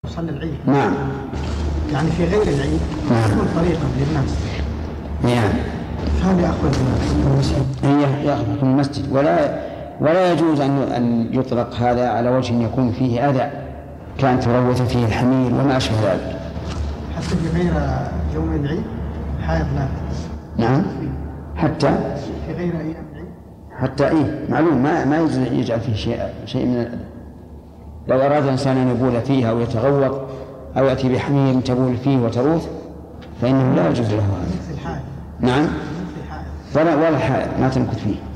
يصلي العيد. نعم. يعني في غير العيد يكون طريقا للناس. نعم. فهل يأخذ في المسجد؟ هي يأخذ في المسجد، ولا يجوز أن يطلق هذا على وجه يكون فيه أذى كان تروث فيه الحمير وما أشبه ذلك. حتى في غير يوم العيد حائض لا. نعم. حتى في غير أيام العيد. حتى معلوم ما يجوز يجعل فيه شيء من الأذى. لو أراد الإنسان أن يبول فيها أو يتغوط أو يأتي بحمير تبول فيه وتروث فإنه لا يجوز له هذا. مثل الحائض. نعم. مثل الحائض. ولا الحائض ما تمكث فيه.